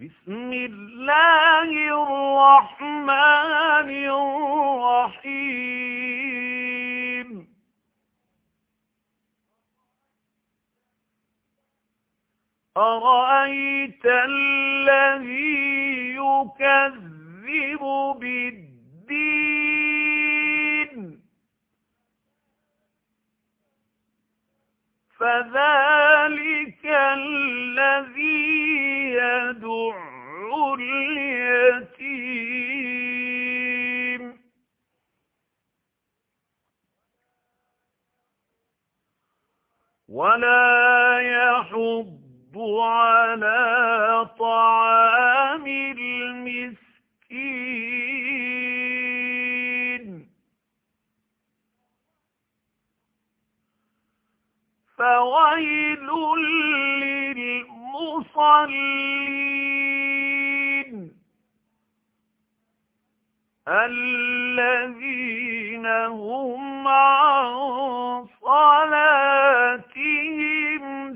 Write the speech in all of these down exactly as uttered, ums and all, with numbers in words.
بسم الله الرحمن الرحيم أرأيت الذي يكذب بالدين فذلك الذي يدع اليتيم ولا يحض على طعام المسكين فويل للمصلين الذين هم عن صلاتهم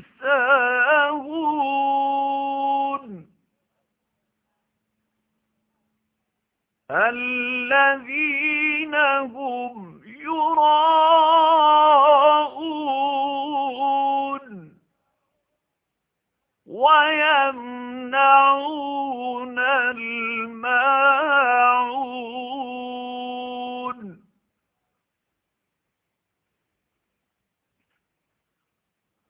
ساهون الذين هم يراءون ويمنعون الماء